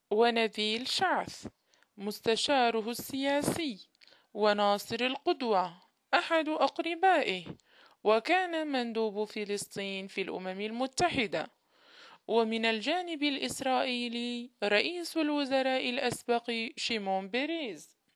ونبيل شعث مستشاره السياسي، وناصر القدوة أحد أقربائه، وكان مندوب فلسطين في الأمم المتحدة. ومن الجانب الإسرائيلي رئيس الوزراء الأسبق شيمون بيريز،